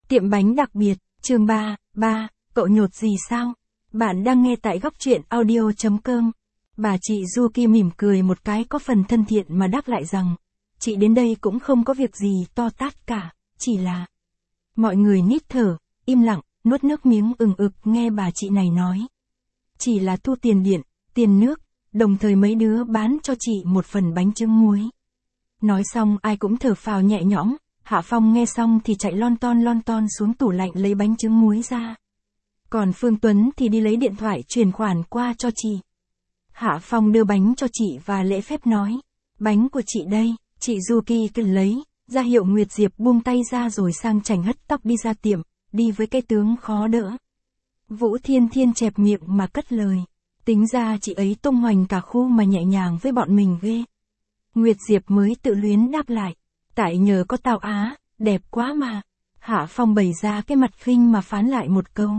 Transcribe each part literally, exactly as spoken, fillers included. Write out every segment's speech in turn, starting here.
Tiệm bánh đặc biệt, chương ba, ba, cậu nhột gì sao? Bạn đang nghe tại góc truyện audio chấm com. Bà chị Yuki mỉm cười một cái có phần thân thiện mà đáp lại rằng, chị đến đây cũng không có việc gì to tát cả, chỉ là... Mọi người nít thở, im lặng, nuốt nước miếng ừng ực nghe bà chị này nói. Chỉ là thu tiền điện, tiền nước, đồng thời mấy đứa bán cho chị một phần bánh trứng muối. Nói xong ai cũng thở phào nhẹ nhõm. Hạ Phong nghe xong thì chạy lon ton lon ton xuống tủ lạnh lấy bánh trứng muối ra. Còn Phương Tuấn thì đi lấy điện thoại chuyển khoản qua cho chị. Hạ Phong đưa bánh cho chị và lễ phép nói. Bánh của chị đây, chị Yuki cứ lấy, ra hiệu Nguyệt Diệp buông tay ra rồi sang chảnh hất tóc đi ra tiệm, đi với cái tướng khó đỡ. Vũ Thiên Thiên chẹp miệng mà cất lời. Tính ra chị ấy tung hoành cả khu mà nhẹ nhàng với bọn mình ghê. Nguyệt Diệp mới tự luyến đáp lại. Tại nhờ có tao á, đẹp quá mà. Hạ Phong bày ra cái mặt khinh mà phán lại một câu.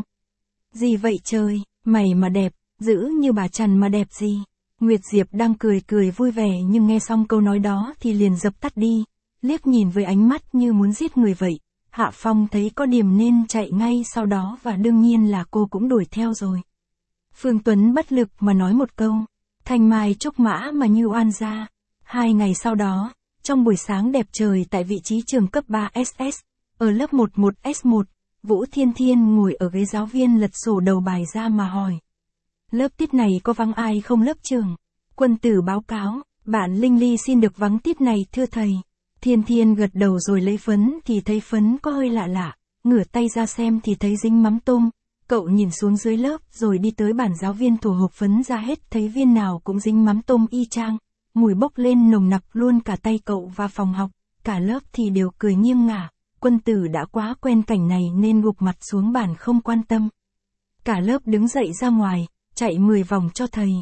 Gì vậy trời, mày mà đẹp, giữ như bà Trần mà đẹp gì. Nguyệt Diệp đang cười cười vui vẻ nhưng nghe xong câu nói đó thì liền dập tắt đi, liếc nhìn với ánh mắt như muốn giết người vậy. Hạ Phong thấy có điểm nên chạy ngay sau đó và đương nhiên là cô cũng đuổi theo rồi. Phương Tuấn bất lực mà nói một câu, thanh mai trúc mã mà như oan gia. Hai ngày sau đó, trong buổi sáng đẹp trời tại vị trí trường cấp ba ét ét, ở lớp mười một S một, Vũ Thiên Thiên ngồi ở ghế giáo viên lật sổ đầu bài ra mà hỏi. Lớp tiết này có vắng ai không lớp trường? Quân tử báo cáo, bạn Linh Ly xin được vắng tiết này thưa thầy. Thiên Thiên gật đầu rồi lấy phấn thì thấy phấn có hơi lạ lạ, ngửa tay ra xem thì thấy dính mắm tôm. Cậu nhìn xuống dưới lớp rồi đi tới bàn giáo viên thổ hộp phấn ra hết thấy viên nào cũng dính mắm tôm y chang. Mùi bốc lên nồng nặc luôn cả tay cậu và phòng học, cả lớp thì đều cười nghiêng ngả. Quân tử đã quá quen cảnh này nên gục mặt xuống bàn không quan tâm. Cả lớp đứng dậy ra ngoài, chạy mười vòng cho thầy.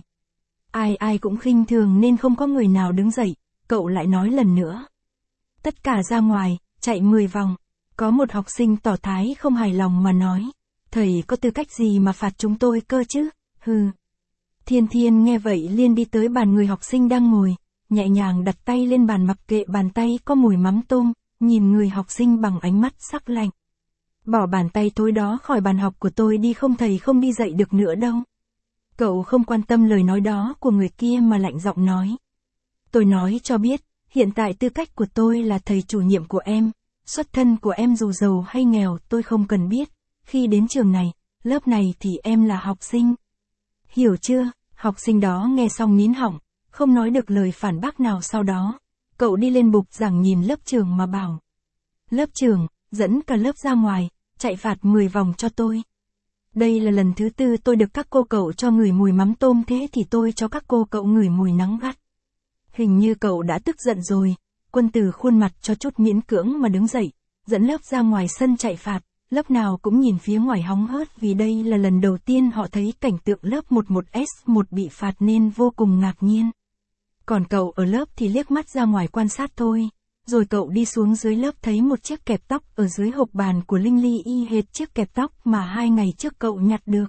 Ai ai cũng khinh thường nên không có người nào đứng dậy, cậu lại nói lần nữa. Tất cả ra ngoài, chạy mười vòng. Có một học sinh tỏ thái không hài lòng mà nói. Thầy có tư cách gì mà phạt chúng tôi cơ chứ, hừ. Thiên Thiên nghe vậy liền đi tới bàn người học sinh đang ngồi, nhẹ nhàng đặt tay lên bàn mặc kệ bàn tay có mùi mắm tôm, nhìn người học sinh bằng ánh mắt sắc lạnh. Bỏ bàn tay tối đó khỏi bàn học của tôi đi không thầy không đi dạy được nữa đâu. Cậu không quan tâm lời nói đó của người kia mà lạnh giọng nói. Tôi nói cho biết, hiện tại tư cách của tôi là thầy chủ nhiệm của em, xuất thân của em dù giàu hay nghèo tôi không cần biết, khi đến trường này, lớp này thì em là học sinh. Hiểu chưa? Học sinh đó nghe xong nín họng, không nói được lời phản bác nào sau đó. Cậu đi lên bục giảng nhìn lớp trường mà bảo. Lớp trường, dẫn cả lớp ra ngoài, chạy phạt mười vòng cho tôi. Đây là lần thứ tư tôi được các cô cậu cho ngửi mùi mắm tôm thế thì tôi cho các cô cậu ngửi mùi nắng gắt. Hình như cậu đã tức giận rồi. Quân tử khuôn mặt cho chút miễn cưỡng mà đứng dậy, dẫn lớp ra ngoài sân chạy phạt. Lớp nào cũng nhìn phía ngoài hóng hớt vì đây là lần đầu tiên họ thấy cảnh tượng lớp mười một S một bị phạt nên vô cùng ngạc nhiên. Còn cậu ở lớp thì liếc mắt ra ngoài quan sát thôi, rồi cậu đi xuống dưới lớp thấy một chiếc kẹp tóc ở dưới hộp bàn của Linh Ly y hệt chiếc kẹp tóc mà hai ngày trước cậu nhặt được.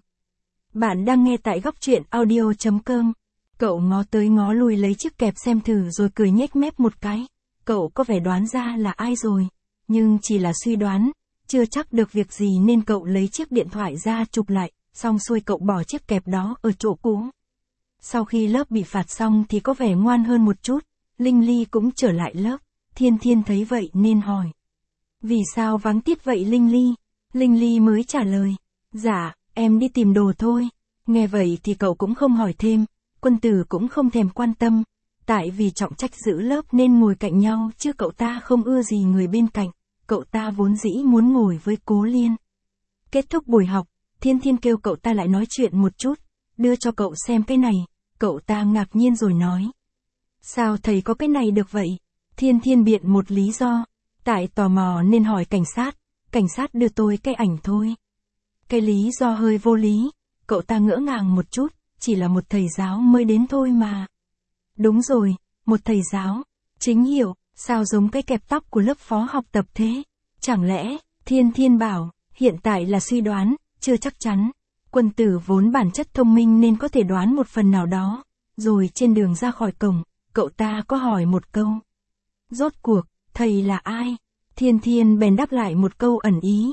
Bạn đang nghe tại góc truyện audio chấm com. Cậu ngó tới ngó lui lấy chiếc kẹp xem thử rồi cười nhếch mép một cái. Cậu có vẻ đoán ra là ai rồi, nhưng chỉ là suy đoán. Chưa chắc được việc gì nên cậu lấy chiếc điện thoại ra chụp lại, xong xuôi cậu bỏ chiếc kẹp đó ở chỗ cũ. Sau khi lớp bị phạt xong thì có vẻ ngoan hơn một chút, Linh Ly cũng trở lại lớp, Thiên Thiên thấy vậy nên hỏi. Vì sao vắng tiết vậy Linh Ly? Linh Ly mới trả lời. Dạ, em đi tìm đồ thôi. Nghe vậy thì cậu cũng không hỏi thêm, Quân tử cũng không thèm quan tâm, tại vì trọng trách giữ lớp nên ngồi cạnh nhau chứ cậu ta không ưa gì người bên cạnh. Cậu ta vốn dĩ muốn ngồi với Cố Liên. Kết thúc buổi học, Thiên Thiên kêu cậu ta lại nói chuyện một chút, đưa cho cậu xem cái này, cậu ta ngạc nhiên rồi nói. Sao thầy có cái này được vậy? Thiên Thiên biện một lý do, tại tò mò nên hỏi cảnh sát, cảnh sát đưa tôi cái ảnh thôi. Cái lý do hơi vô lý, cậu ta ngỡ ngàng một chút, chỉ là một thầy giáo mới đến thôi mà. Đúng rồi, một thầy giáo, chính hiểu. Sao giống cái kẹp tóc của lớp phó học tập thế? Chẳng lẽ, Thiên Thiên bảo, hiện tại là suy đoán, chưa chắc chắn. Quân tử vốn bản chất thông minh nên có thể đoán một phần nào đó. Rồi trên đường ra khỏi cổng, cậu ta có hỏi một câu. Rốt cuộc, thầy là ai? Thiên Thiên bèn đáp lại một câu ẩn ý.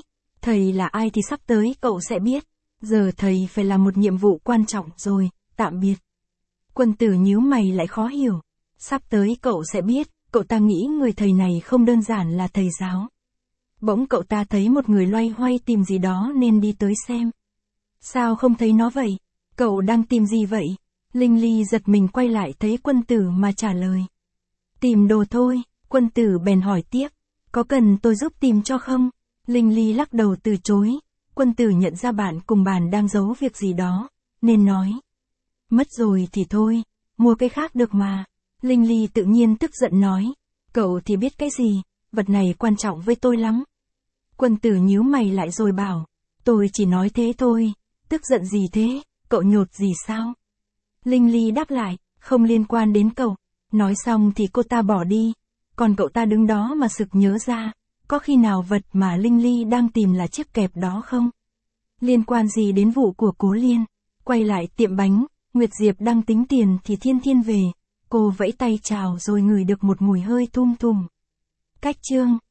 Thầy là ai thì sắp tới cậu sẽ biết. Giờ thầy phải làm một nhiệm vụ quan trọng rồi, tạm biệt. Quân tử nhíu mày lại khó hiểu. Sắp tới cậu sẽ biết, cậu ta nghĩ người thầy này không đơn giản là thầy giáo. Bỗng cậu ta thấy một người loay hoay tìm gì đó nên đi tới xem. Sao không thấy nó vậy? Cậu đang tìm gì vậy? Linh Ly giật mình quay lại thấy quân tử mà trả lời. Tìm đồ thôi, quân tử bèn hỏi tiếp. Có cần tôi giúp tìm cho không? Linh Ly lắc đầu từ chối. Quân tử nhận ra bạn cùng bàn đang giấu việc gì đó, nên nói. Mất rồi thì thôi, mua cái khác được mà. Linh Ly tự nhiên tức giận nói. Cậu thì biết cái gì, vật này quan trọng với tôi lắm. Quân tử nhíu mày lại rồi bảo. Tôi chỉ nói thế thôi, tức giận gì thế, cậu nhột gì sao? Linh Ly đáp lại, không liên quan đến cậu. Nói xong thì cô ta bỏ đi, còn cậu ta đứng đó mà sực nhớ ra, có khi nào vật mà Linh Ly đang tìm là chiếc kẹp đó không? Liên quan gì đến vụ của Cố Liên? Quay lại tiệm bánh, Nguyệt Diệp đang tính tiền thì Thiên Thiên về, cô vẫy tay chào rồi ngửi được một mùi hơi thum thùm. Cách chương